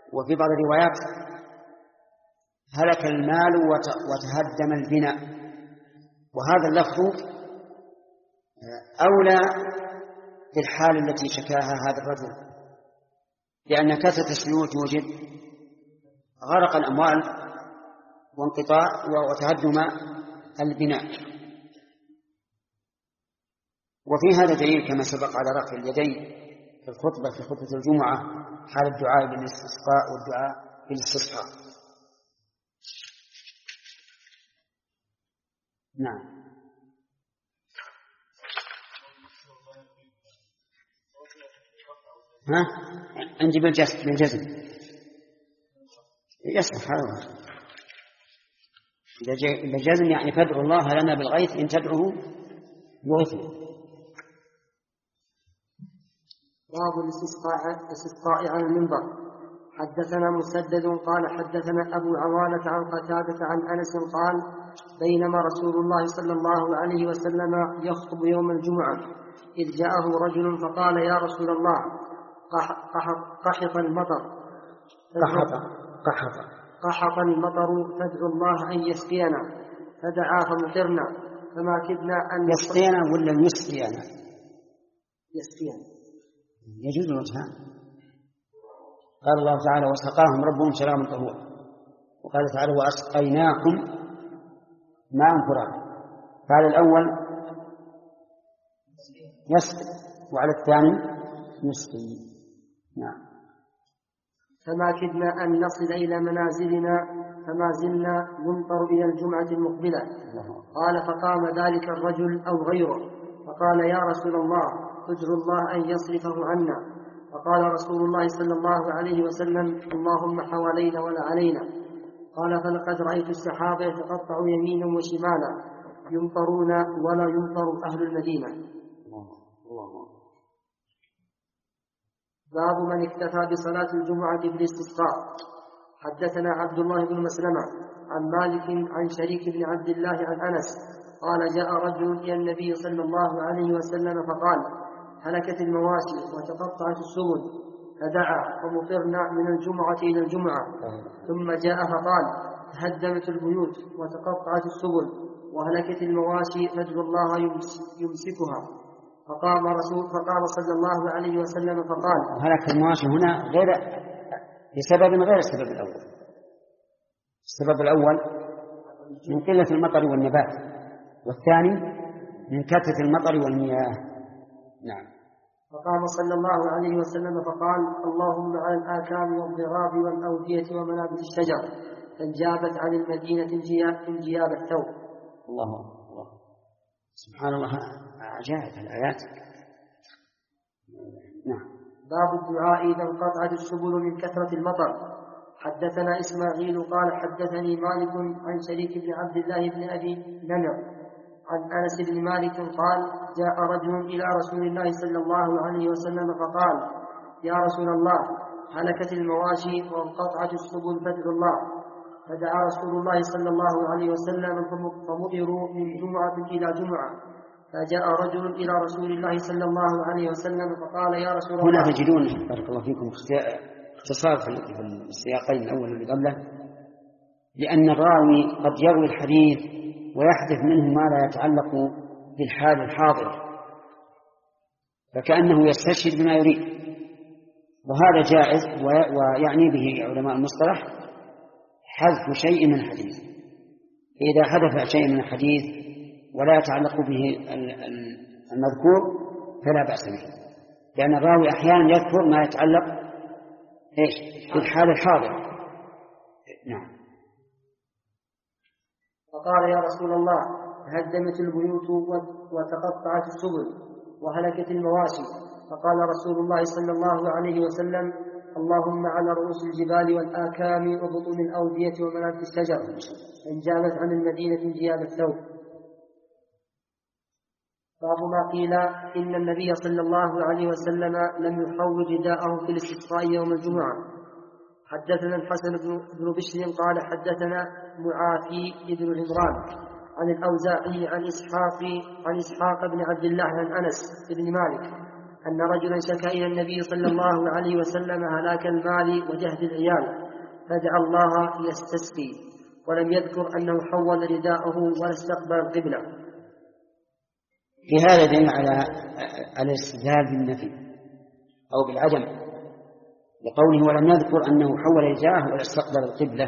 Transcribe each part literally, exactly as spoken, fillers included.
وفي بعض الروايات هلك المال وتهدم البناء، وهذا اللفظ أولى بالحال التي شكاها هذا الرجل، لأن كثرة السيول توجد غرق الأموال وانقطاع وتهدم البناء. وفي هذا دليل كما سبق على رفع اليدين في الخطبة في خطبة الجمعة حال الدعاء بالاستسقاء والدعاء بالاستسقاء. نعم. ها عندي بالجزم بالجزم يصلح هذا بالجزم، يعني فادعوا الله لنا بالغيث إن تدعوه يغثنا. باب الاستسقاء على المنبر. حدثنا مسدد قال حدثنا أبو عوانة عن قتادة عن أنس قال بينما رسول الله صلى الله عليه وسلم يخطب يوم الجمعة إذ جاءه رجل فقال يا رسول الله قحط المطر قحط قحط قحط المطر فادعوا الله أن يسقينا، فدعا فمطرنا فما كدنا أن يسقينا ولا يسقينا؟ يسقينا يجوز الوجهان. قال الله تعالى وسقاهم ربهم شرابا طهورا، وقال تعالى وأسقيناكم ماء فراغا. فعلى الأول يسقي وعلى الثاني يسقي. نعم. فما كدنا أن نصل إلى منازلنا فما زلنا نمطر إلى الجمعة المقبلة. قال فقام ذلك الرجل أو غيره فقال يا رسول الله ادعوا الله أن يصرفه عنا. فقال رسول الله صلى الله عليه وسلم اللهم حوالينا ولا علينا. قال فلقد رأيت السحابة يتقطع يمينا وشمالا يمطرون ولا يمطر أهل المدينة. باب من اكتفى بصلاة الجمعة بالاستسقاء. حدثنا عبد الله بن مسلمة عن مالك عن شريك بن عبد الله عن أنس قال جاء رجل إلى النبي صلى الله عليه وسلم فقال هلكت المواشي وتقطعت السبل فدعا فمطرنا من الجمعة إلى الجمعة. ثم جاء فقال تهدمت البيوت وتقطعت السبل وهلكت المواشي فادعوا الله يمسكها. فقام رسول فقام صلى الله عليه وسلم فقال هلك المواشي هنا غير لسبب غير السبب الأول. السبب الأول من قلة المطر والنبات، والثاني من كثرة المطر والمياه. نعم. فقام صلى الله عليه وسلم فقال اللهم على الآكام والضراب والأودية ومنابت الشجر فانجابت عن المدينة انجياب الثوب. الله الله سبحان الله عجائب الآيات. نعم. باب الدعاء إذا انقطعت السبل من كثرة المطر. حدثنا إسماعيل قال حدثني مالك عن شريك بن عبد الله بن أبي نمر عن أنس بن مالك قال جاء رجل إلى رسول الله صلى الله عليه وسلم فقال يا رسول الله هلكت المواشي وانقطعت السبل فادعوا الله. فدعا رسول الله صلى الله عليه وسلم فمطروا من جمعة إلى جمعة. فجاء رجل إلى رسول الله صلى الله عليه وسلم فقال يا رسول الله. هنا تجدون بارك الله فيكم اختصار في السياقين الأول اللي قبله، لأن الراوي قد يروي الحديث ويحدث منه ما لا يتعلق بالحال الحاضر، فكأنه يستشهد بما يريد، وهذا جائز ويعني به علماء المصطلح حذف شيء من الحديث. إذا حذف شيء من الحديث ولا يتعلق به المذكور فلا بأس به، لأن الراوي أحيانا يذكر ما يتعلق إيش بالحال الحاضر. نعم. فقال يا رسول الله هدمت البيوت وتقطعت السبل وهلكت المواشي. فقال رسول الله صلى الله عليه وسلم اللهم على رؤوس الجبال والآكام وبطون الأودية ومنابت الشجر انجابت عن المدينة انجياب الثوب. باب ما قيل إن النبي صلى الله عليه وسلم لم يحول رداءه في الاستسقاء يوم الجمعة. حدثنا الحسن بن بشر قال حدثنا معافي بن عمران عن الأوزاعي عن إسحاق عن إسحاق بن عبد الله عن أنس بن مالك أن رجلا شكا إلى النبي صلى الله عليه وسلم هلاك المال وجهد العيال فدعا الله يستسقي، ولم يذكر أنه حول رداءه ولا استقبل القبلة. في هذا دليل على الاستدلال بالنفي أو بالعدم، لقوله ولم يذكر أنه حول رداءه ولا استقبل القبلة،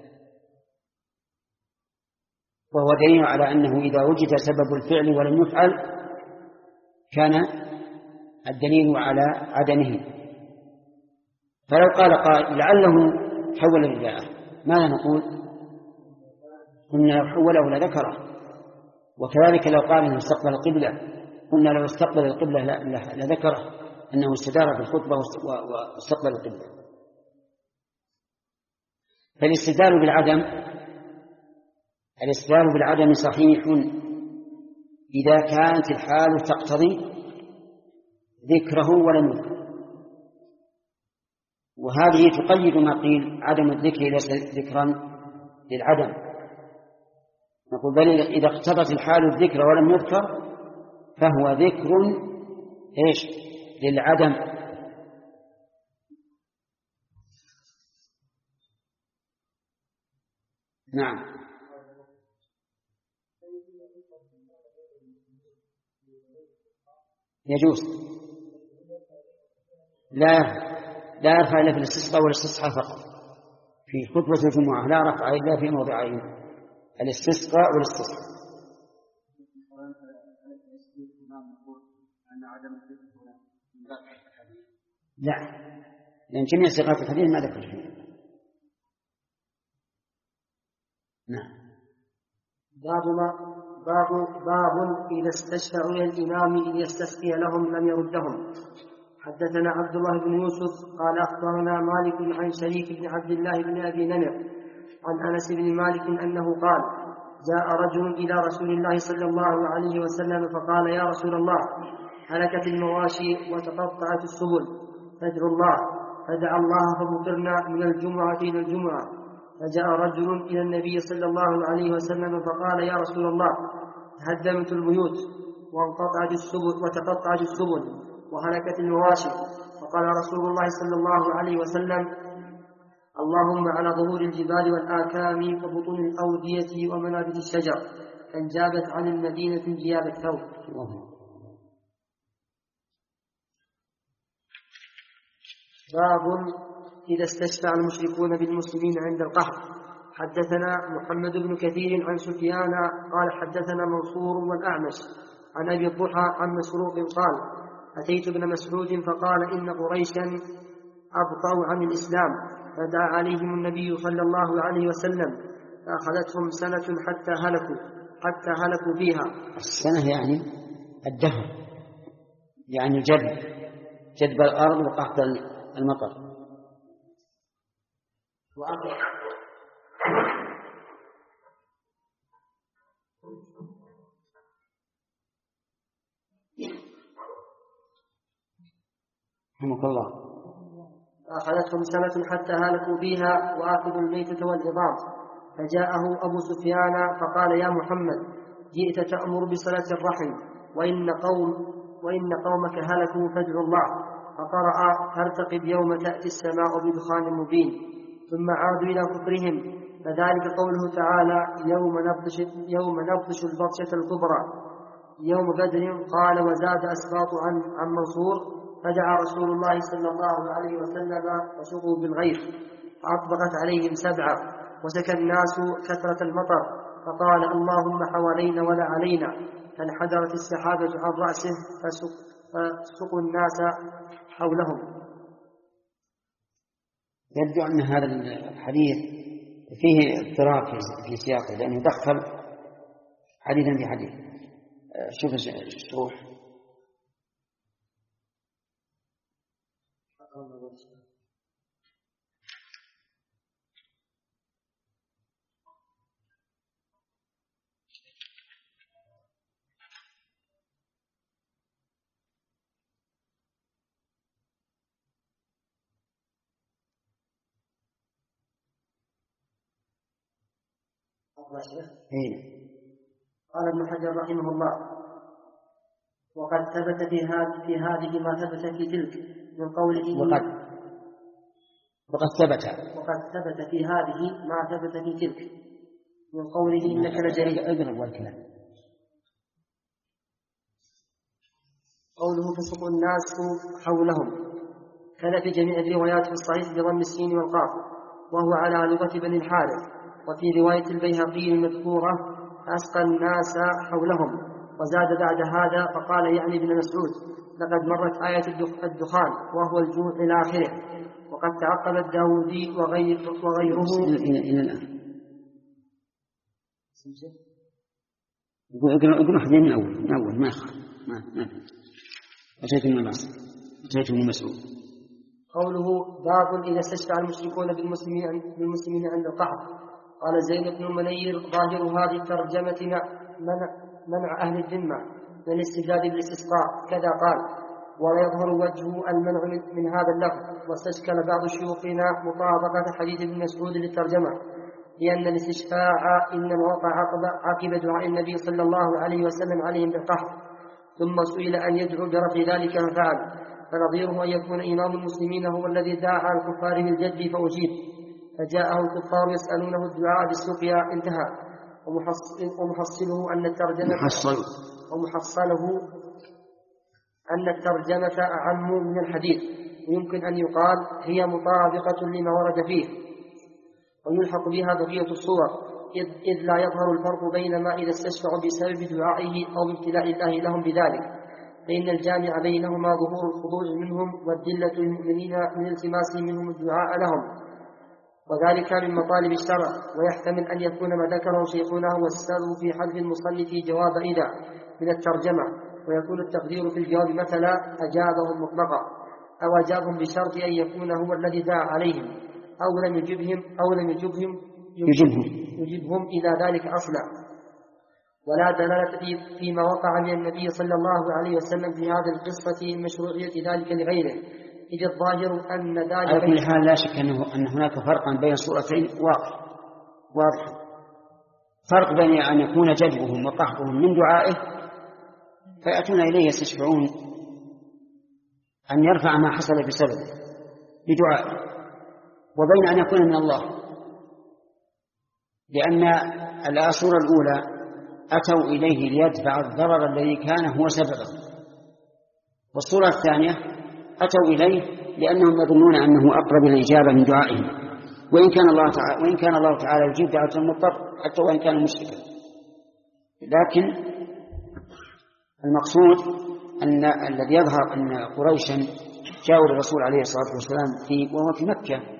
وهو دليل على أنه إذا وجد سبب الفعل ولم يفعل كان الدليل على عدمه. فلو قال قائل لعله حول رداءه ماذا نقول؟ قلنا لو حوله لذكره. وكذلك لو قال انه استقبل القبلة قلنا لو استقبل القبلة لذكره انه استدار في الخطبة واستقبل القبلة. فالاستدلال بالعدم الاستدلال بالعدم صحيح إذا كانت الحال تقتضي ذكره ولم يذكر، وهذه تقيد ما قيل عدم الذكر ليس ذكرا للعدم. نقول بل إذا اقتضت الحال الذكر ولم يذكر فهو ذكر إيش للعدم. نعم يجوز، لا لا يرفع إلا في الاستسقاء والاستصحاء فقط في خطبة الجمعة، لا رفع إلا في موضعين الاستسقاء والاستصحاء. لا، لأن جميع صيغات الحديث ما ذكر فيه. نعم. باب ما باب باب إذا استشفعوا إلى الإمام إذ يستسقي لهم لم يردهم. حدثنا عبد الله بن يوسف قال أخبرنا مالك عن شريك بن عبد الله بن أبي نمر عن أنس بن مالك أنه قال جاء رجل إلى رسول الله صلى الله عليه وسلم فقال يا رسول الله هلكت المواشي وتقطعت السبل فادعوا الله، فدعا الله فمطرنا من الجمعة إلى الجمعة. فجاء رجل إلى النبي صلى الله عليه وسلم فقال يا رسول الله تهدمت البيوت وانقطعت السبل وتقطعت السبل وهلكت المواشي. فقال رسول الله صلى الله عليه وسلم اللهم على ظهور الجبال والآكام وبطون الأودية ومنابت الشجر فانجابت عن المدينة انجياب الثوب. باب إذا استشفع المشركون بالمسلمين عند القحط. حدثنا محمد بن كثير عن سفيان قال حدثنا منصور والأعمش عن أبي الضحى عن مسروق قال أتيت ابن مسعود فقال إن قريشا أبطأوا عن الإسلام فدعا عليهم النبي صلى الله عليه وسلم فأخذتهم سنة حتى هلكوا حتى هلكوا فيها. السنة يعني الدهر، يعني جدب جدب الأرض وقحط المطر. وأخذ رحمك الله. أخذتهم سنة حتى هلكوا فيها وآكلوا الميتة والعظام. فجاءه أبو سفيان فقال يا محمد جئت تأمر بصلة الرحم وإن قوم وإن قومك هلكوا فادعوا الله. فقرأ فارتقب يوم تأتي السماء بدخان مبين ثم عادوا إلى كفرهم. فذلك قوله تعالى يوم نبطش, يوم نبطش البطشة الكبرى يوم بدر. قال وزاد أسباط عن, عن منصور فدعا رسول الله صلى الله عليه وسلم فسقوا بالغيث فأطبقت عليهم سبعة وسكى الناس كثرة المطر فقال اللهم حوالينا ولا علينا فانحدرت السحابة عن رأسه فسقوا الناس حولهم. يبدو أن هذا الحديث فيه اضطراب في سياقه لأنه دخل حديثا في حديث. شوف الشروح. قال ابن حجر رحمه الله وقد ثبت في هذه في هذه ما ثبت في تلك من قوله وقد وقد ثبت وقد ثبت في هذه ما ثبت في تلك من قوله إنك لجريء. اقرأ والكلام. قوله فسق الناس حولهم كان في جميع الروايات في الصحيح بضم السين والقاف وهو على لغة بني الحارث. وفي رواية البيهقي المذكورة أسقى الناس حولهم. وزاد بعد هذا فقال يعني ابن مسعود لقد مرت آية الدخان وهو الجوع إلى آخره. وقد تعقب الداودي وغير وغيره إلى الآن. اقرأ حدين من أول من أول ما يخاف ما ما أتيت من العصر أتيت من مسعود. قوله باب إذا استشفع المشركون بالمسلمين بالمسلمين عند القحط. قال زيد بن منير ظاهر هذه الترجمة منع, منع أهل الذمة من الاستبداد بالاستسقاء كذا قال. ويظهر وجه المنع من هذا اللفظ. واستشكل بعض شيوخنا مطابقة حديث ابن مسعود للترجمة لأن الاستشفاع إنما وقع عقب دعاء النبي صلى الله عليه وسلم عليهم بالقحط ثم سئل أن يدعو برفع ذلك ففعل. فنظيره أن يكون إمام المسلمين هو الذي دعا على الكفار بالجد فأجيب فجاءه الكفار يسألونه الدعاء بالسقيا انتهى. ومحصله أن الترجمة محصل ومحصله أن الترجمة أعم من الحديث ويمكن أن يقال هي مطابقة لما ورد فيه ويلحق بها بقية الصور إذ لا يظهر الفرق بين ما إذا استشفعوا بسبب دعائه أو ابتلاء الله لهم بذلك فإن الجامع بينهما ظهور الخضوع منهم والذلة للمؤمنين من التماس منهم الدعاء لهم وذلك من مطالب الشرع. ويحتمل أن يكون ما ذكره شيخنا هو السبب في حذف المصنف جواب إذا من الترجمة ويكون التقدير في الجواب مثلا أجابهم مطلقا أو أجابهم بشرط أن يكون هو الذي دعا عليهم أو لم يجبهم أو لم يجبهم يجبهم, يجبهم إلى ذلك أصلا. ولا دلالة فيما وقع من النبي صلى الله عليه وسلم في هذه القصة مشروعية ذلك لغيره إذ الظاهر أن ذلك على كل حال لا شك أنه أن هناك فرقا بين صورتين واضح واضح فرق بين أن يكون جذبهم وقحطهم من دعائه فيأتون إليه يستشفعون أن يرفع ما حصل بسببه بدعائه وبين أن يكون من الله لأن الصورة الأولى أتوا إليه ليدفع الضرر الذي كان هو سببه والصورة الثانية أتوا إليه لأنهم يظنون أنه أقرب الإجابة من دعائهم وإن كان الله تعالى وإن كان الله تعالى يجيب دعوة المضطر حتى وإن كان مشركا. لكن المقصود أن الذي يظهر أن قريشا جاءوا للرسول عليه الصلاة والسلام في وهو في مكة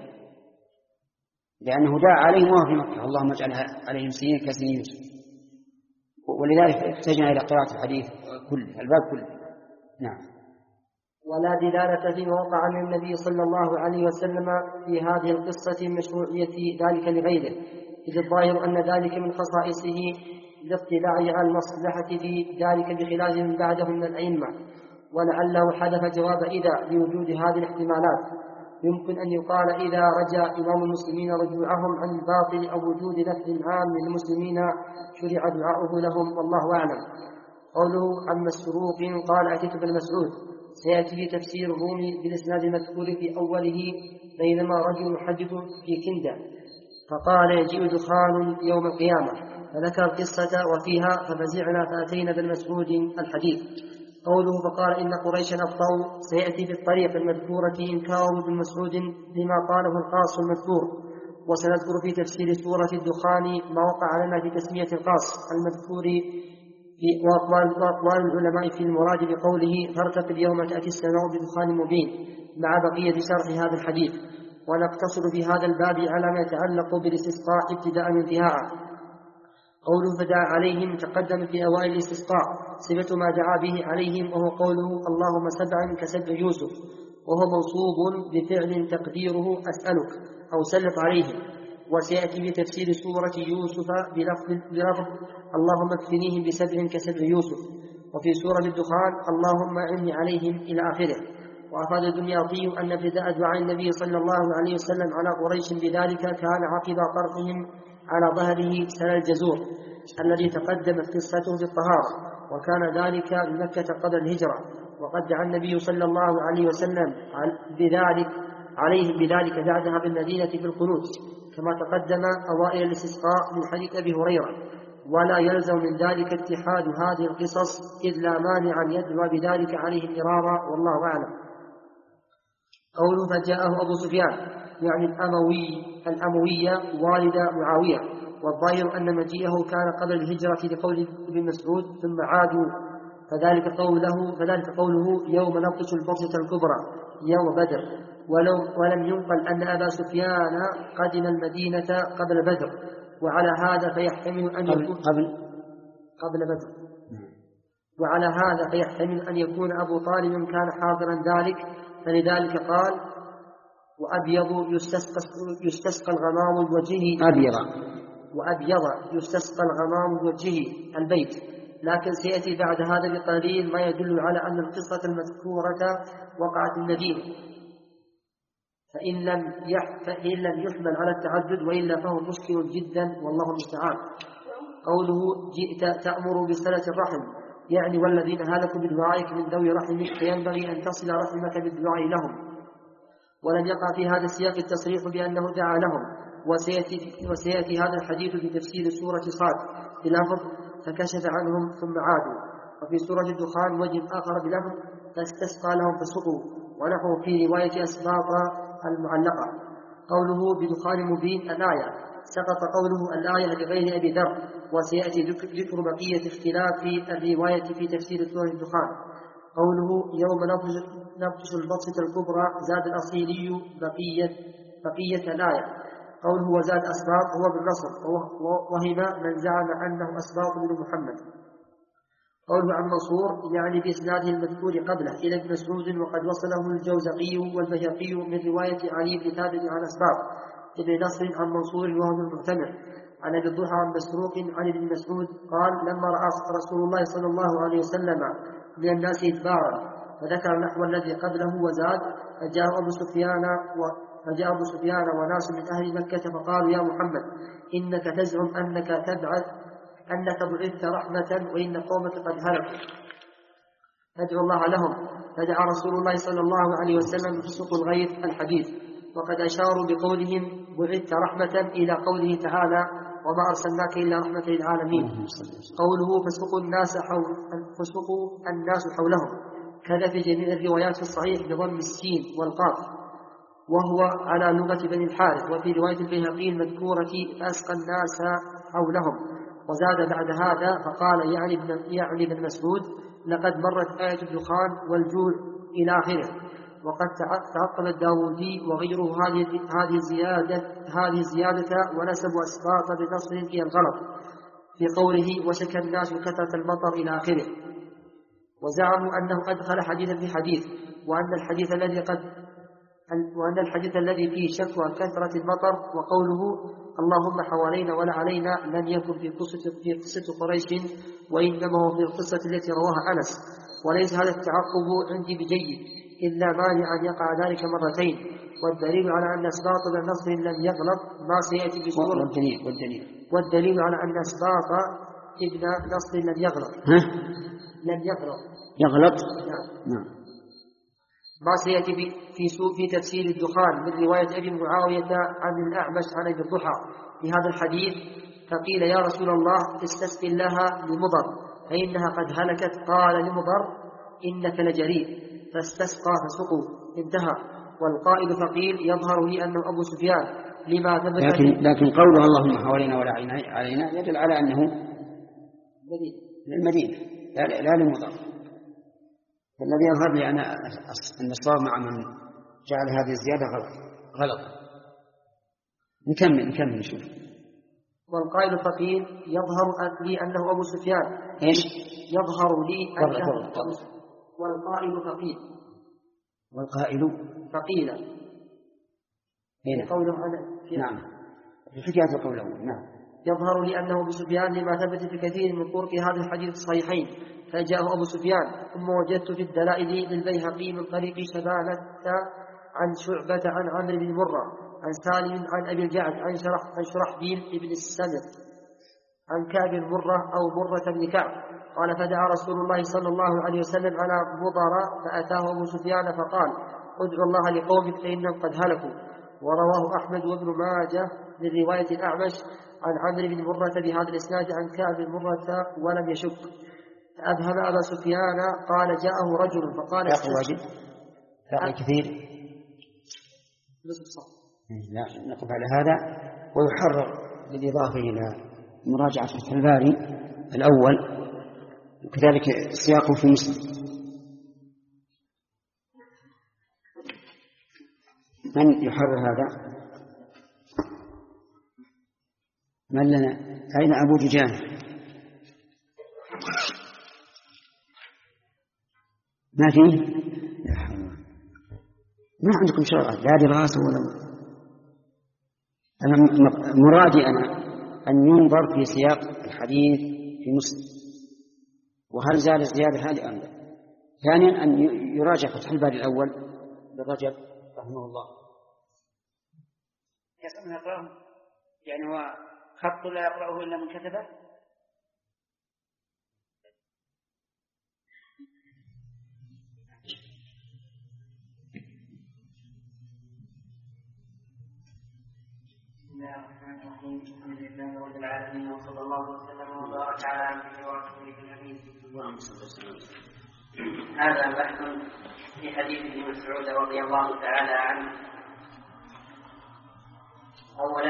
لأنه دعا عليهم وهو في مكة اللهم اجعل عليهم سنين كسنين يوسف ولذلك احتجنا إلى قراءة الحديث كله الباب كله. نعم. ولا دلالة فيما وقع من النبي صلى الله عليه وسلم في هذه القصة مشروعية ذلك لغيره إذ الظاهر أن ذلك من خصائصه لاطلاع على المصلحة في ذلك بخلاف من بعده من الأئمة ولعله حدث جواب إذا لوجود هذه الاحتمالات. يمكن أن يقال إذا رجا إمام المسلمين رجوعهم عن الباطل أو وجود نفع عام للمسلمين شرع دعاؤه لهم والله أعلم. قوله عن مسروق قال أتيت بن مسعود سيأتي في تفسير الرومي بالإسناد المذكور في أوله بينما رجل يحدث في كندة فقال يجيء دخان يوم القيامة فذكر القصة وفيها ففزعنا فأتينا بن مسعود الحديث. قوله فقال إن قريشا أبطأوا سيأتي في الطريق المذكورة إنكار بن مسعود لما قاله القاص المذكور وسنذكر في تفسير سورة الدخان ما وقع لنا في تسمية القاص المذكور في وأقوال العلماء في المراد بقوله فارتقب يوم تأتي السماء بدخان مبين مع بقية شرح هذا الحديث. ونقتصر في هذا الباب على ما يتعلق بالاستسقاء ابتداء انتهاء. قوله فدعا عليهم تقدم في أوائل الاستسقاء صفة ما دعا به عليهم وهو قوله اللهم سبعا كسبع يوسف وهو موصوب بفعل تقديره أسألك أو سلط عليهم. وسيأتي بتفسير سورة يوسف بلفظ, بلفظ اللهم اكفنيهم بسبع كسبع يوسف وفي سورة الدخان اللهم أعني عليهم إلى آخره. وأفاد الدمياطي أن ابتداء دعاء النبي صلى الله عليه وسلم على قريش بذلك كان عقب طرحهم على ظهره سل الجزور الذي تقدمت قصته في الطهارة وكان ذلك بمكة قبل الهجرة، وقد دعا النبي صلى الله عليه وسلم بذلك عليهم بذلك بعدها بالمدينة في القنوت، كما تقدم أوائل الاستسقاء من حديث أبي هريرة. ولا يلزم من ذلك اتحاد هذه القصص إذ لا مانع أن يدعو بذلك عليهم مرارا، والله أعلم. قوله فجاءه أبو سفيان يعني الأموي الأموية والد معاوية، والظاهر أن مجيئه كان قبل الهجرة لقول ابن مسعود ثم عادوا، فذلك قوله, فذلك قوله يوم نبطش البطشة الكبرى يوم بدر، ولو ولم ينقل أن أبا سفيان قدم المدينة قبل بدر، وعلى هذا فيحتمل أن يكون قبل قبل بدر وعلى هذا فيحتمل أن يكون أبو طالب كان حاضرا ذلك، فلذلك قال وأبيض يستسقى, يستسقى الغمام بوجهه أبيض وأبيض يستسقى الغمام بوجهه البيت. لكن سيأتي بعد هذا بقليل ما يدل على أن القصة المذكورة وقعت المدينة، فإن لم فإن لم يحمل على التعدد، وإلا فهو مشكل جدا والله المستعان. قوله جئت تأمر بصلة الرحم يعني والذين هلكوا بدعائك من ذوي رحمك فينبغي أن تصل رحمك بالدعاء لهم. ولم يقع في هذا السياق التصريح بأنه دعا لهم، وسيأتي, وسيأتي هذا الحديث في تفسير سورة صاد بلفظ فكشف عنهم ثم عادوا، وفي سورة الدخان وجه آخر بلفظ فاستسقى لهم فسقوا، ونحو في رواية أسباط المعلقة. قوله بدخان مبين الآية سقط قوله الآية بغير أبي ذر، وسيأتي ذكر بقية اختلاف الرواية في تفسير سورة الدخان. قوله يوم نبطش البطشة الكبرى زاد الأصيلي بقية, بقية الآية. قوله وزاد أسباط هو بالنصر، وهم من زعم أنه أسباط بن محمد. قوله عن منصور يعني بإسناده المذكور قبله إلى ابن مسعود، وقد وصله الجوزقي والبيهقي من رواية علي بن ثابت عن أسباط ابن نصر عن منصور وهو المعتمر عن أبي الضحى عن مسروق عن ابن مسعود قال لما رأى رسول الله صلى الله عليه وسلم من الناس إدبارا فذكر نحو الذي قبله وزاد فجاء أبو سفيان و فجاء أبو سفيان وناس من أهل مكة فقالوا يا محمد إنك تزعم أنك تبعث أنك بعثت رحمة وإن قومك قد هلكوا فادعوا الله لهم، فدعا رسول الله صلى الله عليه وسلم بسوق الغيث الحديث. وقد أشاروا بقولهم بعثت رحمة إلى قوله تعالى وما أرسلناك إلا رحمة للعالمين. قوله فسقوا الناس حول فسقوا الناس حولهم كذا في جميع الروايات في الصحيح بضم السين والقاف، وهو على لغة بني الحارث. وفي رواية البيهقي المذكورة أسقى الناس حولهم. وزاد بعد هذا فقال يعني ابن يعني ابن مسعود لقد مرت آية الدخان والجوع إلى آخره. وقد تعقب الداودي وغيره هذه هذه الزيادة هذه الزيادة ونسبوا أسباط بنصر إلى الغلط في قوله وشكى الناس كثرة المطر إلى آخره، وزعموا أنه أدخل حديثا في حديث، وأن الحديث الذي قد وأن الحديث الذي فيه شكوى كثرة المطر وقوله اللهم حوالينا ولا علينا لم يكن في قصة في قصة قريش، وإنما هو في القصة التي رواها أنس. وليس هذا التعقب عندي بجيد إلا مانع أن يقع ذلك مرتين، والدليل على أن أسباط بن نصر لم يغلط ما سيأتي بسورة والدليل, والدليل. والدليل على أن أسباط ابن نصر لم يغلط ها؟ لم يغلط يغلط نعم. نعم. ما سيأتي في في تفسير الدخان من رواية أبي معاوية عن الأعمش عن أبي الضحى في هذا الحديث فقيل يا رسول الله استسقي لها لمضر فإنها قد هلكت، قال لمضر إنك لجريء فاستسقى فسقوا انتهى. والقائل فقيل يظهر لي أنه أبو سفيان لما ثبت لكن, لكن قوله اللهم حوالينا ولا علينا يدل على أنه للمدينة لا, لا لمضر. الذي يظهر لي أنا أن الصواب مع من جعل هذه الزيادة غلط غلط. نكمل نكمل نشوف. والقائل فقيل يظهر لي أنه أبو سفيان إيش يظهر لي أنه والقائل فقيل والقائل فقيل هنا قوله أنا نعم في حكاية القول الأول نعم يظهر لي أنه أبو سفيان لما ثبت في كثير من طرق هذا الحديث الصحيحين. فجاءه أبو سفيان ثم وجدت في الدلائل للبيهقي من طريق شبانة عن شعبة عن عمرو بن مرة عن سالم عن أبي الجعد عن شرح عن شرحبيل بن السمر عن كعب مرة أو مرة بن كعب قال فدعا رسول الله صلى الله عليه وسلم على مضر فأتاه أبو سفيان فقال ادعو الله لقومك فإنهم قد هلكوا. ورواه أحمد وابن ماجه من رواية الأعمش عن عمرو بن مرة بهذا الإسناد عن كعب بن مرة ولم يشك. فأبهم أبا سفيان قال جاءه رجل فقال باقي واجب باقي كثير لا نقف على هذا. ويحرر بالإضافة إلى مراجعة فتح الباري الأول وكذلك سياقه في مسلم. من يحرر هذا؟ من لنا؟ أين أبو دجان؟ ما فيه؟ ما عندكم شرع لا دراسة ولا أنا مرادي أنا أن ينظر في سياق الحديث في مسلم وهل زال الزيادة هذه أم لا. ثانيا أن يراجع فتح الباري الأول للرجب رحمه الله. يسمى يقرأه يعني هو خط لا يقرأه إلا من كتبه. بسم الله الرحمن الرحيم. الحمد لله رب العالمين وصلى الله وسلم وبارك على عبده ورسوله النبي اللهم صل وسلم. هذا بحث في حديث ابن مسعود رضي الله تعالى عنه. اولا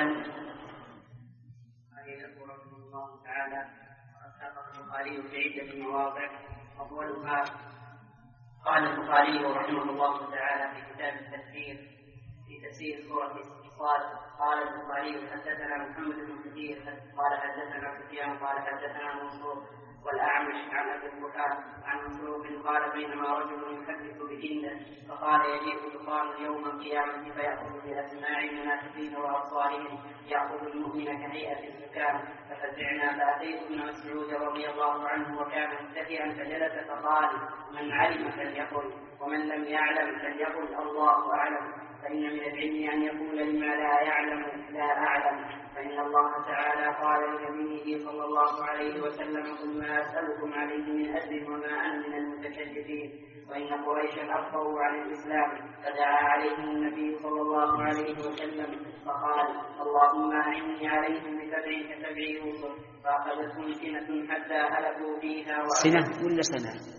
قال رحمه الله تعالى واتفق البخاري في عده مواضع اولها قال البخاري رحمه الله تعالى في كتاب التفسير في تفسير سوره الصاد قال البخاري حدثنا محمد بن كثير قال حدثنا سفيان قال حدثنا منصور والأعمش عن أبي الضحى عن مسروق قال بينما رجل يحدث بجنة فقال يجيء دخان يوم القيامة فيأخذ بأسماع المنافقين وأبصارهم يأخذ المؤمن كهيئة الزكام ففزعنا فأتيت ابن مسعود رضي الله عنه وكان متكئا فجلس فقال من علم فليقل ومن لم يعلم فليقل الله أعلم فإن من العلم أن يقول لما لا يعلم لا أعلم فإن الله تعالى قال لنبيه صلى الله عليه وسلم قل ما أسألكم عليه من أجر وما أنا من المتكلفين وإن قريشا أخبروا عن الإسلام فدعا عليهم النبي صلى الله عليه وسلم فقال اللهم أعني عليهم بسبع كسبع يوسف فأخذتهم سنة حتى هلكوا فيها سنة ولا سنة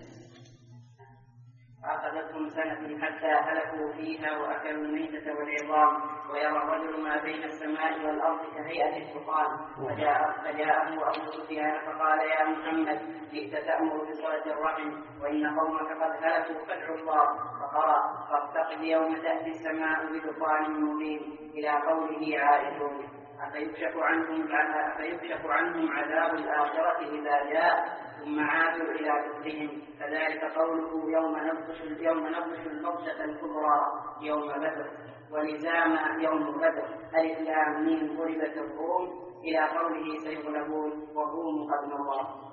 أخذتهم سنة حتى هلكوا فيها وأكلوا الميتة والعظام ويرى الرجل ما بين السماء والأرض كهيئة الدخان فجاءه أبو سفيان فقال يا محمد جئت تأمر بصلة الرحم وإن قومك قد هلكوا فادعوا الله فقرأ فارتقب يوم تأتي السماء بدخان مبين إلى قوله عائشون أفيكشف عنهم أفيكشف عنهم عذاب الآخرة إذا جاء ثم عادوا إلى كفرهم فذلك قوله يوم نبطش يوم نبطش البطشة الكبرى يوم بدر ولزام يوم بدر ألف لام ميم غلبت الروم إلى قوله سيغلبون والروم قد مضى.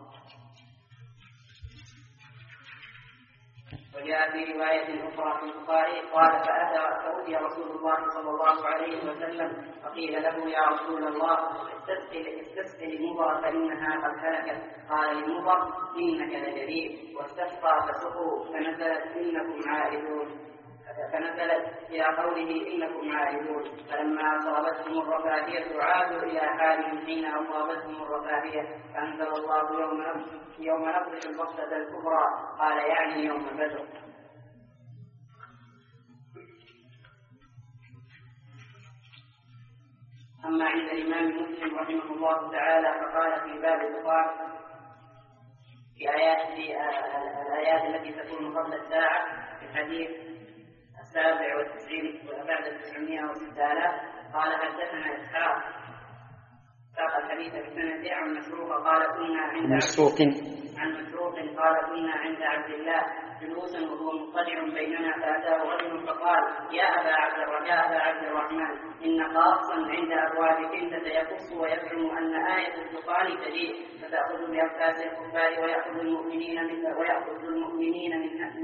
وجاء في رواية أخرى في البخاري قال فأتى فأتي رسول الله صلى الله عليه وسلم فقيل له يا رسول الله استسقي استسقي لمضر فإنها قد هلكت قال لمضر إنك لجريء واستسقى فسقوا فنزلت إنكم عائدون فنزلت إلى قوله إنكم عائدون فلما أصابتهم الرفاهية عادوا إلى حالهم حين أصابتهم الرفاهية فأنزل الله يوم نبطش يوم نبطش البطشة الكبرى قال يعني يوم بدر. أما عند الإمام مسلم رحمه الله تعالى فقال في باب الدخان في آيات في الآيات التي تكون قبل الساعة في الحديث السابع والتسعين وبعد التسعمائة وستة آلاف قال حدثنا إسحاق ساق الحديث بسند عن مسروق قال كنا عند مسروق عن مسروق قال كنا عند عبد الله جلوسا وهو مضطجع بيننا فأتاه رجل فقال يا أبا عبد يا أبا عبد الرحمن إن قاصا عند أبواب كندة يقص ويزعم أن آية الدخان تجيء فتأخذ بأنفاس الكفار ويأخذ المؤمنين من ويأخذ المؤمنين من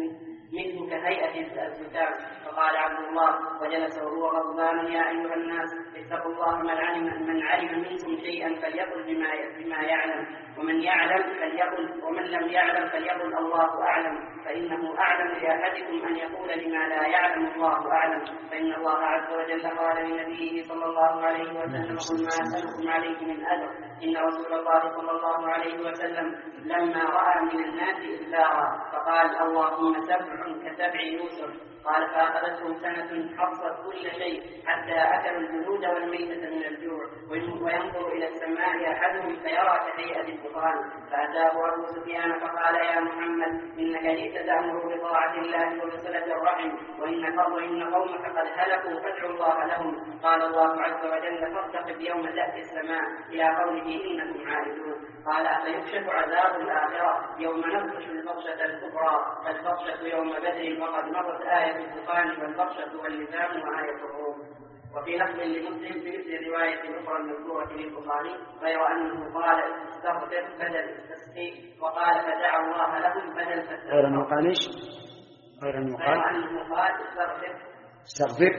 مثل كهيئة الزكام. فقال عبد الله وجلس وهو غضبان: يا أيها الناس اتقوا الله، من علم من علم منكم شيئا فليقل بما بما يعلم، ومن يعلم فليقل ومن لم يعلم فليقل الله أعلم، فإنه أعلم لأحدكم أن يقول لما لا يعلم الله أعلم. فإن الله عز وجل قال لنبيه صلى الله عليه وسلم: قل ما أسألكم عليه من أجر. إن رسول الله صلى الله عليه وسلم لما رأى من الناس إثارا فقال: اللهم سبع كسبع يوسف. قال: فأخذتهم سنة حصت كل شيء حتى أكلوا الجلود والميتة من الجوع، وينظر إلى السماء أحدهم فيرى كهيئة الدخان. فأتاه أبو سفيان فقال: يا محمد، إنك جئت تأمر بطاعة الله وبصلة الرحم، وإن قومك قد هلكوا فادعوا الله لهم. قال الله عز وجل: فارتقب يوم تأتي السماء إلى قوله إنكم عائدون. قال: فيكشف عذاب الآخرة يوم نبطش البطشة الكبرى، فالبطشة يوم بدر وقد مضت آية الدخان والبطشة واللزام وآية الروم. وفي لفظ لمسلم بمثل رواية أخرى المذكورة للبخاري غير أنه قال: استغفر بدل التسقي، وقال: فدعا الله لهم بدل فاستغفر. غير أنه قال إيش؟ غير أنه قال غير أنه قال: استغفر استغفر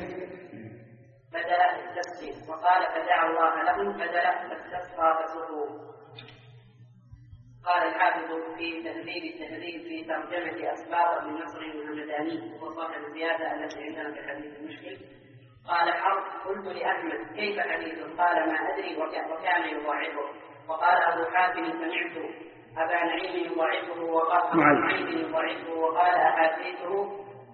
بدل التسقي، وقال: فدعا الله لهم بدل فاستسقى فسقوا. قال الحافظ في تهذيب التهذيب في ترجمة أسباب بن نصر الهمداني وصاحب الزيادة التي عندنا في الحديث المشكل. قال حرب: قلت لأحمد: كيف حديث؟ قال: ما أدري، وكان يضاعفه. وقال أبو حاتم: سمعت أبا نعيم يضاعفه، وقال أبو نعيم يضاعفه، وقال أحاديثه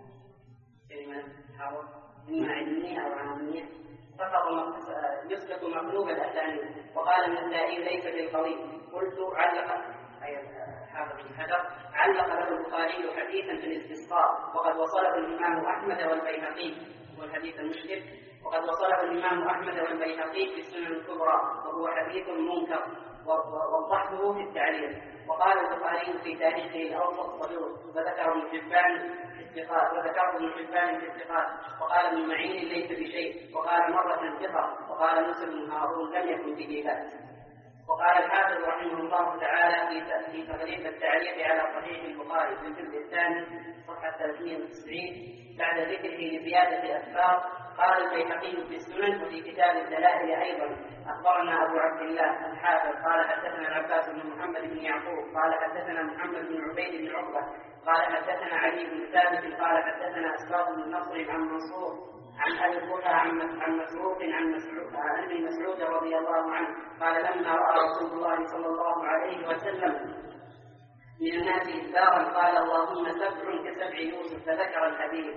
كلمة حرب إما علمية أو عامية فقط يسقط مقلوب الأسانيد. وقال النسائي: ليس بالقوي. قلت: علق حافظ الحجر علق له البخاري حديثا في الاستسقاء، وقد وصله الإمام أحمد والبيهقي، والحديث المشكل وقد وصله الإمام أحمد والبيهقي في السنن الكبرى، وهو حديث منكر، ووضحه في التعليق. وقال البخاري في تاريخه الأوسط صدوق، وذكر ابن حبان وذكره ابن حبان في الثقات. وقال ابن معين: ليس بشيء. وقال مرة ثقة. وقال موسى بن هارون: لم يكن به بأس. وقال الحافظ رحمه الله تعالى في تغليف التعليق على صحيح البخاري في الجزء الثاني صفحة ثلاثمائة وتسعين بعد ذكره لزيادة أسباب: قال البيهقي في السنن وفي كتاب الدلائل أيضا: أخبرنا أبو عبد الله الحافظ قال: حدثنا العباس بن محمد بن يعقوب قال: حدثنا محمد بن عبيد بن عقبة قال: حدثنا علي بن ثابت قال: حدثنا أسباب بن نصر عن منصور عن أبي الضحى عن مسروق عن ابن مسعود رضي الله عنه قال: لما رأى رسول الله صلى الله عليه وسلم من الناس إثارا قال: اللهم سبع كسبع يوسف، فذكر الحديث.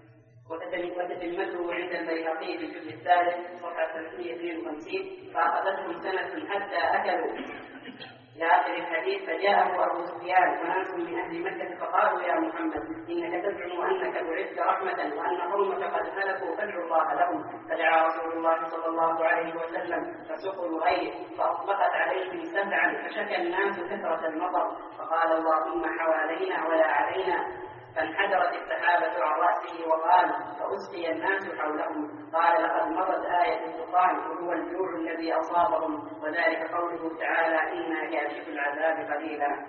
وتتمته عند البيهقي في الجزء الثالث صفحة ثلاثمائة واثنين وخمسين: فأخذتهم سنة حتى أكلوا إلى آخر الحديث. فجاءه أبو سفيان وناس من أهل مكة فقالوا: يا محمد، إنك تزعم أنك بعثت رحمة وأن قومك قد هلكوا فادعوا الله لهم. فدعا رسول الله صلى الله عليه وسلم فسقوا الغيث، فأطلقت عليهم سبعا، فشكى الناس كثرة المطر، فقال: اللهم حوالينا ولا علينا. فانحدرت السحابة عن رأسه وقال: فأسقي الناس حولهم. قال: لقد مضت آية الدخان، وهو الجوع الذي أصابهم، وذلك قوله تعالى: إنا كاشف العذاب قليلا.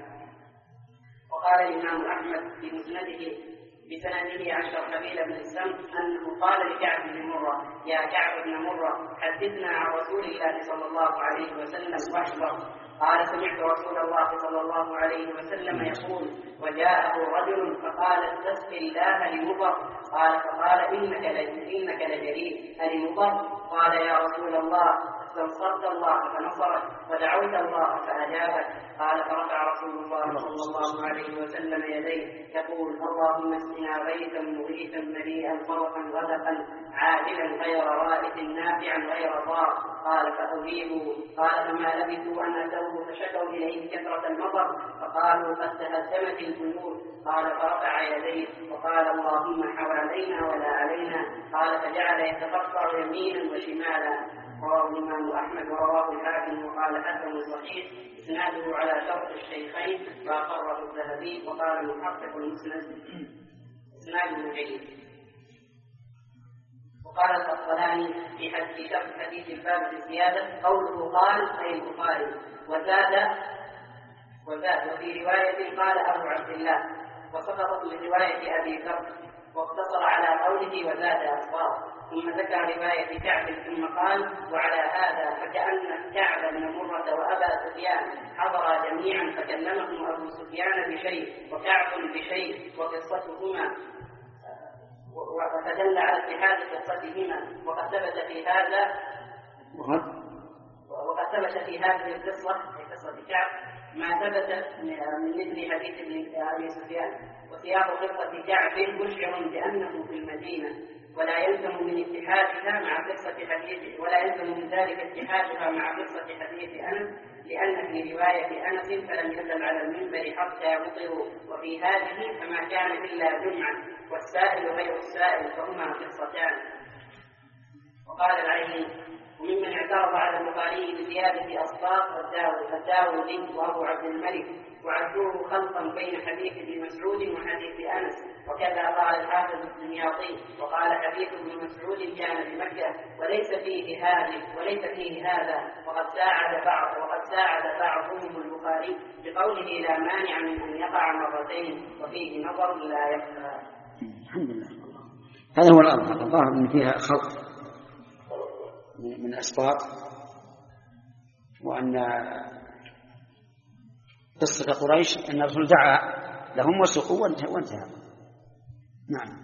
وقال الإمام أحمد في مسنده بسنده عن شرحبيل بن السم أنه قال لكعب بن مرة: يا كعب بن مرة، حدثنا عن رسول الله صلى الله عليه وسلم واحذر. قال: سمعت رسول الله صلى الله عليه وسلم يقول: وجاءه رجل فقال: استسق الله لمضر. قال: فقال: إنك إنك لجليل ألمضر؟ قال: يا رسول الله، استنصرت الله فنصرك، ودعوت الله فأجابك. قال: فرفع رسول الله صلى الله عليه وسلم يديه يقول: اللهم اسقنا غيثا مغيثا مليئا فرقا غدقا عاجلا غير رائد نافعا غير ضار. قال: فأجيبوا. قال: فما لبثوا أن أتوه فشكوا إليه كثرة المطر، فقالوا: قد تهدمت البيوت. قال: فرفع يديه وقال: اللهم حوالينا ولا علينا. قال: فجعل يتفكر يمينا وشمالا. رواه الإمام أحمد ورواه الحاكم وقال: حسن صحيح، إسناده على شرط الشيخين، وأقره الذهبي. وقال المحقق المسند: إسناده جيد. وقال القسطلاني في حديث حديث الباب بالزيادة: قوله قال أي البخاري، وزاد وزاد وفي رواية قال أبو عبد الله. وسقطت من رواية أبي بكر واقتصر على قوله وزاد أصباط، ثم ذكر رواية كعب ثم قال وعلى هذا فكأن كعب بن مرة وأبا سفيان حضر جميعا فكلمهم أبو سفيان بشيء وكعب بشيء وقصتهما وتدل على اتحاد قصتهما، وقد ثبت في هذا وقد ثبت في هذه القصة في قصة كعب ما ثبت من مثل حديث أبي سفيان. وسياق قصة كعب مشعر بأنه في المدينة، ولا يلزم من اتحادها مع قصة حديث ولا يلزم من ذلك اتحادها مع قصة حديث أنس، لأن في رواية أنس فلم يزل على المنبر حتى يمطروا، وفي هذه فما كان إلا جمعة، والسائل غير السائل فهما قصتان. وقال العيني وممن اعترض على البخاري بزيادة أصباط الداودي وأبو عبد الملك وعدوه خلطا بين حديث ابن مسعود وحديث أنس، وكذا قال الحافظ الدمياطي وقال حديث ابن مسعود كان بمكة وليس فيه هذا وليس فيه هذا وقد ساعد بعض وقد ساعد بعضهم البخاري بقوله لا مانع من أن يقع مرتين وفيه نظر لا يخفى. الحمد لله. هذا هو الأظهر، الظاهر أن فيها خلط من أسباب، وأن قصة قريش أن الرسول دعا لهم وسقوا وانتهى. نعم.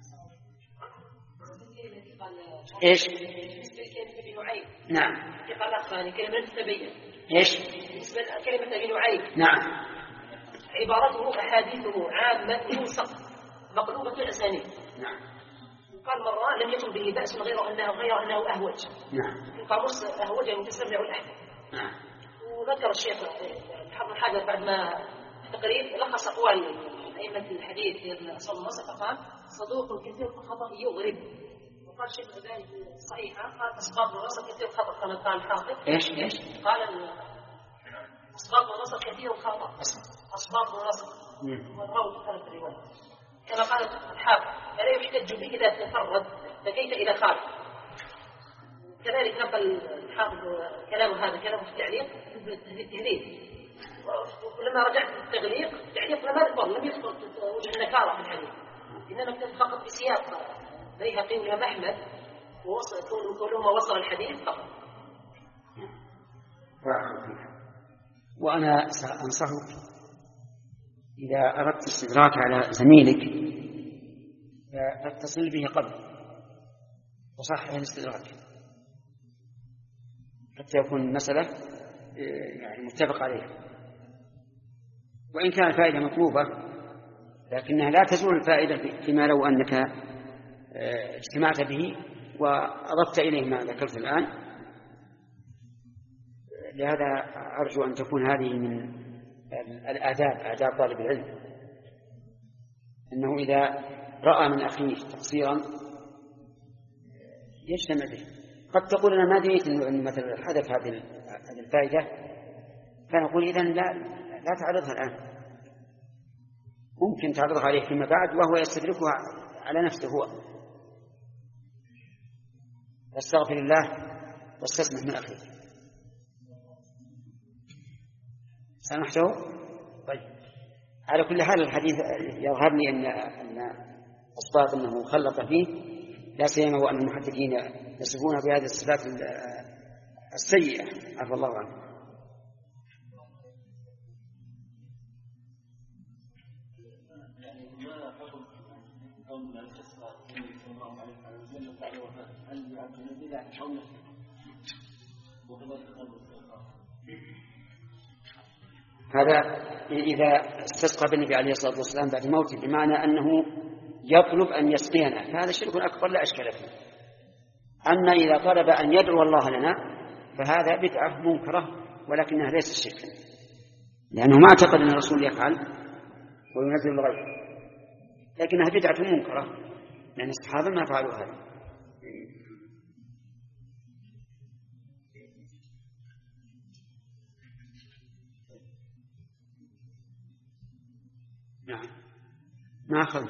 إيش؟ نعم. قال كلمة تبين. إيش؟ بالنسبة لكلمة أبي نعيم. نعم. عبارته أحاديثه عامة سقط مقلوبة الأسانيد. نعم. قال مرة لم يكن به بأس غير أنه غير أنه أهوج. نعم. القاموس أهوج المتسمع الأحدث. نعم. وذكر الشيخ الحافظ الحجر بعد ما التقرير لخص أقوال أئمة الحديث في أصول مصر فقال صدوق كثير الخطأ يغرب. وقال الشيخ الألباني في الصحيحة قال أسباب الرسل كثير الخطأ كما قال الحافظ. إيش إيش؟ قال أسباب الرسل كثير الخطأ. أسباب الرسل. والروض كانت الرواية. كما قال الحافظ فلا يحتج به إذا تفرد فكيف إذا خالف. كذلك نقل الحافظ كلام هذا كلام في التعليق في التهذيب، ولما رجعت في التغليق التعليق لم يذكر لم يذكر وجه النكارة في الحديث، إنما اكتفى فقط بسياق بيهقي والإمام أحمد ووصل كلهما وصل الحديث فقط. وأنا أنصحك إذا أردت استدراك على زميلك فاتصل به قبل وصحح الاستدراك حتى يكون المسألة يعني متفق عليها، وإن كان الفائدة مطلوبة لكنها لا تزول الفائدة فيما لو أنك اجتمعت به وأضفت إليه ما ذكرت الآن. لهذا أرجو أن تكون هذه من الآداب آداب طالب العلم، أنه إذا رأى من أخيه تقصيرا يجتمع به. قد تقول أنا ما دريت أنه مثلا حدث هذه الفائدة، فنقول إذن لا لا تعرضها الآن، ممكن تعرضها عليه فيما بعد وهو يستدركها على نفسه هو. استغفر الله واستسمح من أخيه. سامحته؟ طيب. على كل حال الحديث يظهر لي أن أن أسباب أنه خلط فيه، لا سيما وأن المحدثين يصفون بهذه الصفات السيئة عفى الله عنه. هذا إذا استسقى بالنبي عليه الصلاة والسلام بعد موته بمعنى أنه يطلب أن يسقينا فهذا شرك أكبر لا أشكال فيه. أما إذا طلب أن يدعو الله لنا فهذا بدعة منكرة ولكنها ليست شركا، لأنه ما اعتقد أن الرسول يفعل وينزل الغيب، لكنها بدعة منكرة لأن الصحابة ما فعلوا هذا. نعم ما أخذ.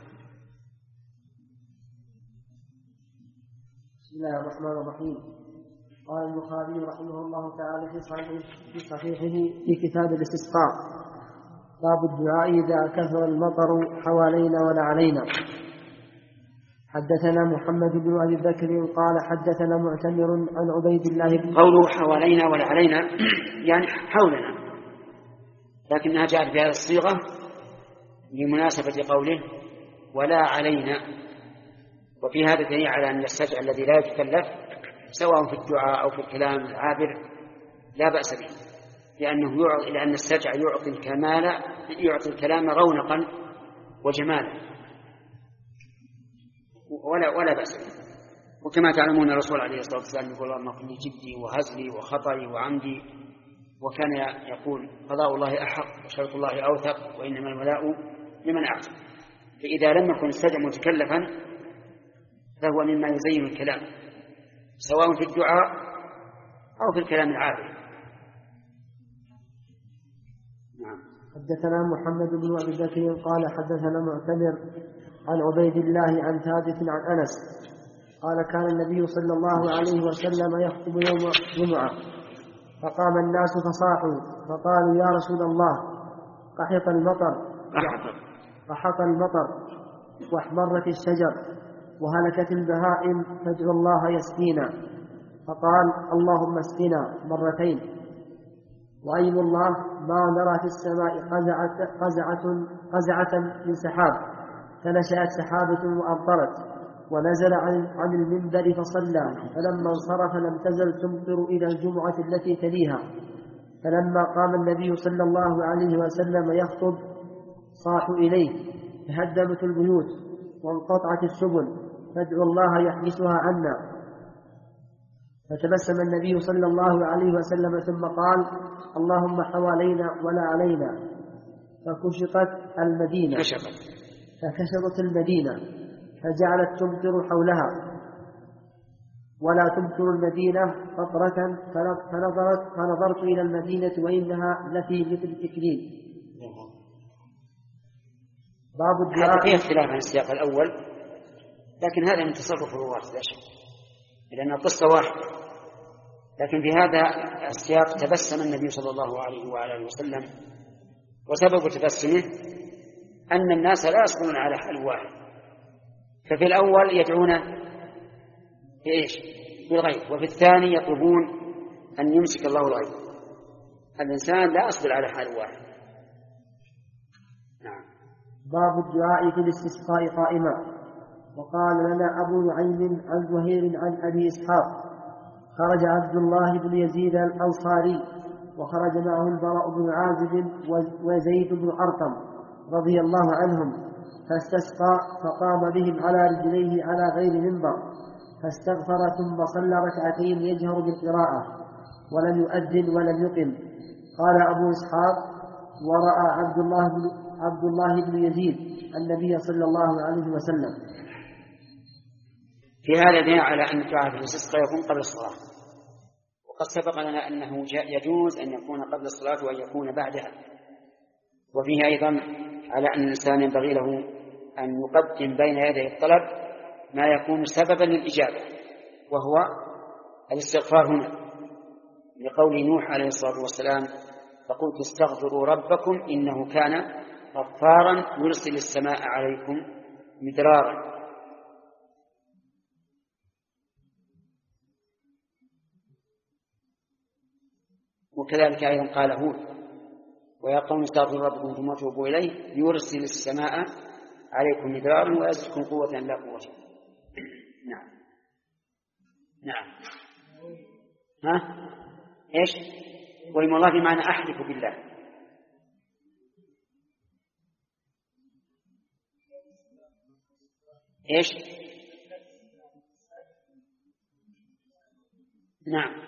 بسم الله الرحمن الرحيم. قال البخاري رحمه الله تعالى في صحيحه في, صحيحه في كتاب الاستسقاء باب الدعاء إذا كثر المطر حوالينا ولا علينا. حدثنا محمد بن أبي بكر قال حدثنا معتمر عن عبيد الله بن قوله حوالينا ولا علينا يعني حولنا، لكنها جاءت بهذه الصيغة لمناسبة قوله ولا علينا. وفي هذا دليل على أن السجع الذي لا يتكلف سواء في الدعاء أو في الكلام العابر لا بأس به، لأنه يعطي لأن السجع يعطي الكمال يعطي الكلام رونقا وجمالا ولا ولا بأس به. وكما تعلمون الرسول عليه الصلاة والسلام يقول اللهم اغفر لي جدي وهزلي وخطئي وعمدي، وكان يقول قضاء الله أحق وشرط الله أوثق وإنما الولاء لمن أعطى. فإذا لم يكن السجع متكلفا فهو مما يزين الكلام سواء في الدعاء أو في الكلام العابر. نعم. حدثنا محمد بن أبي بكر قال حدثنا معتمر عن عبيد الله عن ثابت عن أنس قال كان النبي صلى الله عليه وسلم يخطب يوم جمعة فقام الناس فصاحوا فقالوا يا رسول الله قحط المطر قحط المطر واحمرت الشجر وهلكت البهائم فادعوا الله يسقينا. فقال اللهم اسقنا مرتين. وأيم الله ما نرى في السماء قزعة, قزعة, قزعة من سحاب فنشأت سحابة وأمطرت ونزل عن, عن المنبر فصلى فلما انصرف لم تزل تمطر إلى الجمعة التي تليها. فلما قام النبي صلى الله عليه وسلم يخطب صاحوا إليه فهدمت البيوت وانقطعت السبل فادعوا الله يحبسها عنا. فتبسم النبي صلى الله عليه وسلم ثم قال اللهم حوالينا ولا علينا. فكشطت المدينة فكشطت المدينة فجعلت تمطر حولها ولا تمطر المدينة قطرة فنظرت فنظرت إلى المدينة وإنها لفي مثل تكليل. باب الدعاء. هذا فيه اختلاف عن السياق الأول، لكن هذا من تصرف الرواة لا شك، لأن القصة واحدة. لكن في هذا السياق تبسم النبي صلى الله عليه وآله وسلم، وسبب تبسمه أن الناس لا يصبرون على حال واحد. ففي الأول يدعون بإيش؟ بالغيث، وفي الثاني يطلبون أن يمسك الله الغيث. الإنسان لا يصبر على حال واحد. نعم. باب الدعاء في الاستسقاء قائما. وقال لنا أبو نعيم عن زهير عن أبي إسحاق خرج عبد الله بن يزيد الأنصاري وخرج معه البراء بن عازب وزيد بن أرقم رضي الله عنهم فاستسقى فقام بهم على رجليه على غير منبر فاستغفر ثم صلى ركعتين يجهر بالقراءة ولم يؤذن ولم يقم. قال أبو إسحاق ورأى عبد الله بن, عبد الله بن يزيد النبي صلى الله عليه وسلم. في هذا دليل على أن الدعاء في الاستسقاء يكون قبل الصلاة، وقد سبق لنا أنه يجوز أن يكون قبل الصلاة وأن يكون بعدها. وفيه أيضا على أن الإنسان ينبغي له أن يقدم بين يدي الطلب ما يكون سببا للإجابة، وهو الاستغفار هنا لقول نوح عليه الصلاة والسلام فقلت استغفروا ربكم إنه كان غفارا يرسل السماء عليكم مدرارا. وكذلك أيضا قال هود ويا قوم استغفروا ربكم ثم توبوا إليه يرسل السماء عليكم مدرارا ويزدكم قوة لا قوة. نعم نعم ها إيش وإيم الله بمعنى أحلف بالله. إيش نعم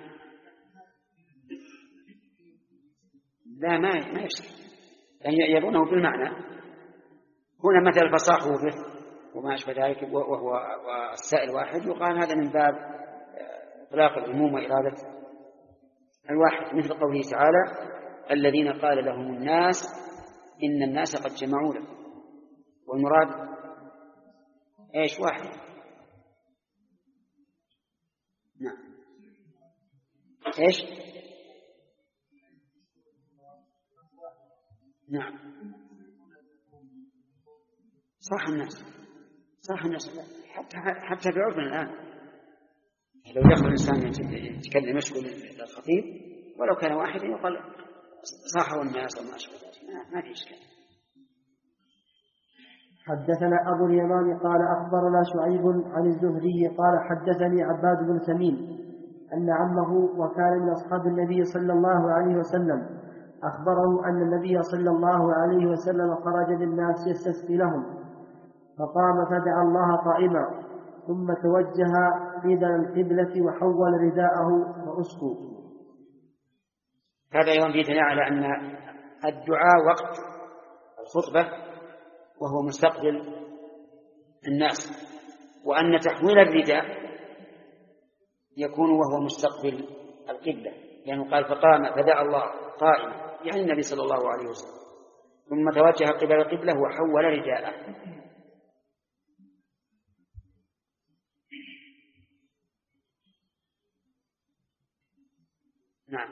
لا ما ما يشتري يعني يرونه بالمعنى. هنا مثل فصاحه به وما أشبه ذلك وهو والسائل واحد، يقال هذا من باب إطلاق العموم وإرادة الواحد، مثل قوله تعالى الذين قال لهم الناس إن الناس قد جمعوا لكم، والمراد إيش واحد. نعم إيش نعم صاح الناس صاح الناس حتى حتى في عرفنا الآن لو دخل الإنسان يتكلم يشكو للخطيب ولو كان واحدا يقال صاحوا الناس وما أشبه ذلك ما في إشكال. حدثنا أبو اليمان قال أخبرنا شعيب عن الزهري قال حدثني عباد بن تميم أن عمه وكان من أصحاب النبي صلى الله عليه وسلم أخبره أن النبي صلى الله عليه وسلم خرج للناس يستسقي لهم فقام فدعا الله قائما ثم توجه قبل القبلة وحول رداءه وأسقوا. هذا أيضا فيه دليل على أن الدعاء وقت الخطبة وهو مستقبل الناس، وأن تحويل الرداء يكون وهو مستقبل القبلة، لأنه يعني قال فقام فدعا الله قائما يعني النبي صلى الله عليه وسلم ثم توجه قبل القبلة وحول رداءه. نعم.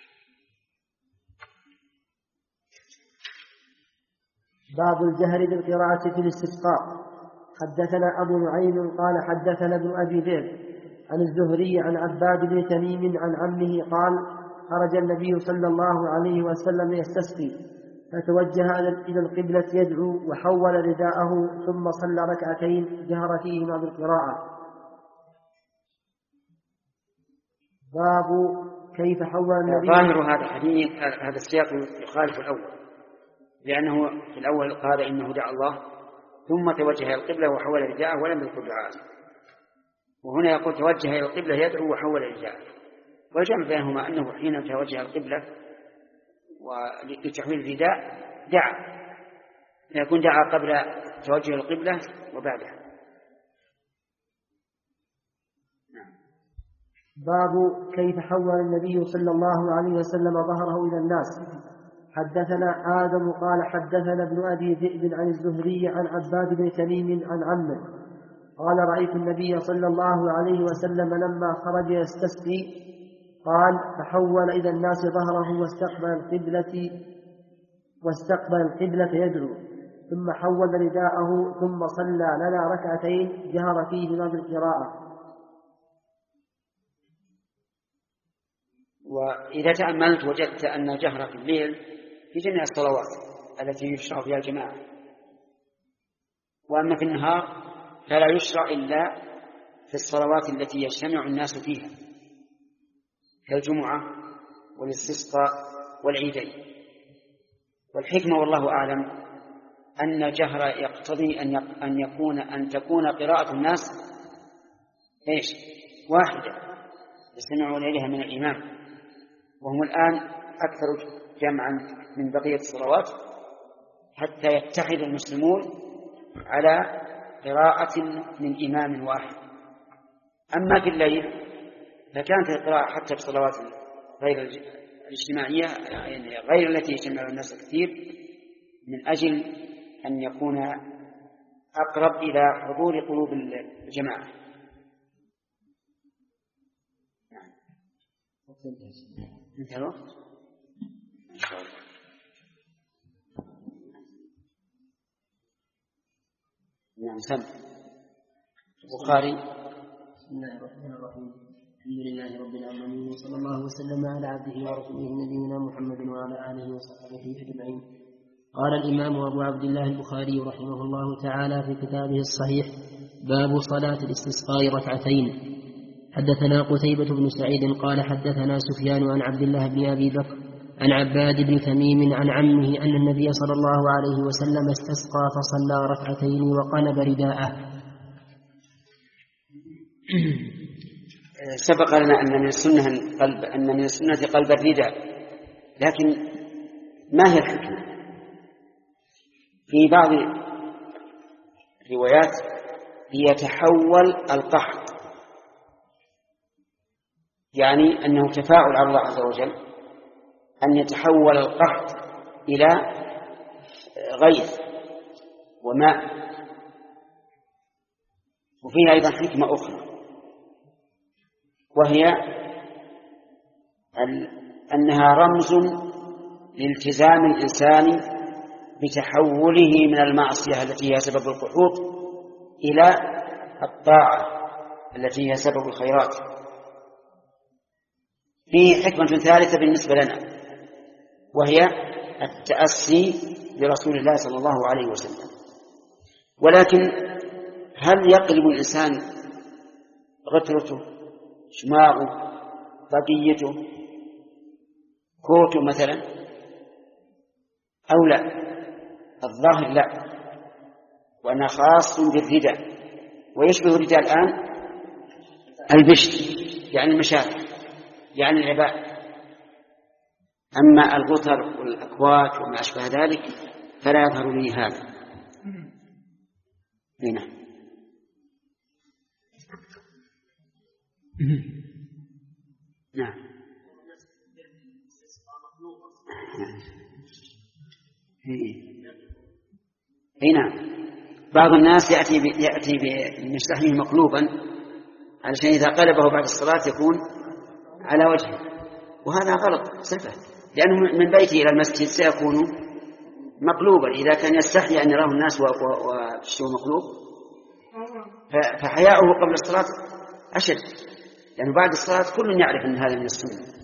باب الجهر بالقراءة في الاستسقاء. حدثنا أبو نعيم قال حدثنا ابن أبي ذئب عن الزهري عن عباد بن تميم عن عمه قال خرج النبي صلى الله عليه وسلم يستسقي فتوجه إلى القبلة يدعو وحول رداءه ثم صلى ركعتين جهر فيهما بالقراءة. باب كيف حول النبي. ظاهر هذا الحديث هذا السياق يخالف الأول، لأنه في الأول قال إنه دعا الله ثم توجه إلى القبلة وحول رداءه ولم يذكر دعاءه، وهنا يقول توجه إلى القبلة يدعو وحول رداءه، والجمع بينهما أنه حين توجه إلى القبلة ولتحويل الرداء دعا، يكون دعا قبل توجه إلى القبلة وبعدها. باب كيف حول النبي صلى الله عليه وسلم ظهره إلى الناس. حدثنا آدم قال حدثنا ابن أبي ذئب عن الزهري عن عباد بن تميم عن عمه قال رأيت النبي صلى الله عليه وسلم لما خرج يستسقي قال فحول إلى الناس ظهره واستقبل القبلة واستقبل القبلة يدعو ثم حول رداءه ثم صلى لنا ركعتين جهر فيهما بالقراءة. وإذا تأملت وجدت أن الجهر في الليل في جميع الصلوات التي يشرع فيها الجماعة، وأما في النهار فلا يشرع إلا في الصلوات التي يجتمع الناس فيها كالجمعة والاستسقاء والعيدين. والحكمة والله أعلم أن الجهر يقتضي أن يكون أن تكون قراءة الناس إيش واحدة يستمعون إليها من الإمام، وهم الآن أكثر جمعا من بقية الصلوات حتى يتحد المسلمون على قراءة من إمام واحد. أما في الليل فكانت القراءة حتى في الصلوات غير الاجتماعية يعني غير التي يجمع الناس كثير من أجل أن يكون أقرب إلى حضور قلوب الجماعة. انتهى الوقت إن شاء الله. نعم سم البخاري. بسم الله الرحمن الرحيم الحمد لله رب العالمين وصلى الله وسلم على عبده ورسوله نبينا محمد وعلى آله وصحبه أجمعين. قال الإمام أبو عبد الله البخاري رحمه الله تعالى في كتابه الصحيح باب صلاة الاستسقاء ركعتين. حدثنا قتيبة بن سعيد قال حدثنا سفيان عن عبد الله بن أبي بكر عن عباد بن تميم عن عمه أن النبي صلى الله عليه وسلم استسقى فصلى ركعتين وقلب رداءه. سبق لنا أن من السنة قلب أن من السنة قلب الرداء، لكن ما هي الحكمة؟ في بعض الروايات يتحول القحط، يعني أنه تفاعل على الله عز وجل أن يتحول القحط إلى غيث وماء. وفيها أيضا حكمة أخرى، وهي أنها رمز لالتزام الإنسان بتحوله من المعصية التي هي سبب القحوط إلى الطاعة التي هي سبب الخيرات. فيه حكمة ثالثة بالنسبة لنا، وهي التأسي برسول الله صلى الله عليه وسلم. ولكن هل يقلب الإنسان غترته، شماغه، بقيته، كوته مثلا، أو لا؟ الظاهر لا، وأنا خاص بالرداء، ويشبه الرداء الآن البشت يعني المشاعر يعني العباء. أما الغتر والأكوات وما أشبه ذلك فلا يظهر لي هذا. هنا نعم هنا بعض الناس يأتي يأتي بمشتحيه مقلوبا علشان إذا قلبه بعد الصلاة يكون على وجهه، وهذا غلط سفه، لأنه من بيته إلى المسجد سيكون مقلوبا. إذا كان يستحي أن يراه الناس وشيء مقلوب فحياؤه قبل الصلاة أشد، لأنه بعد الصلاة كل يعرف أن هذا من السنة.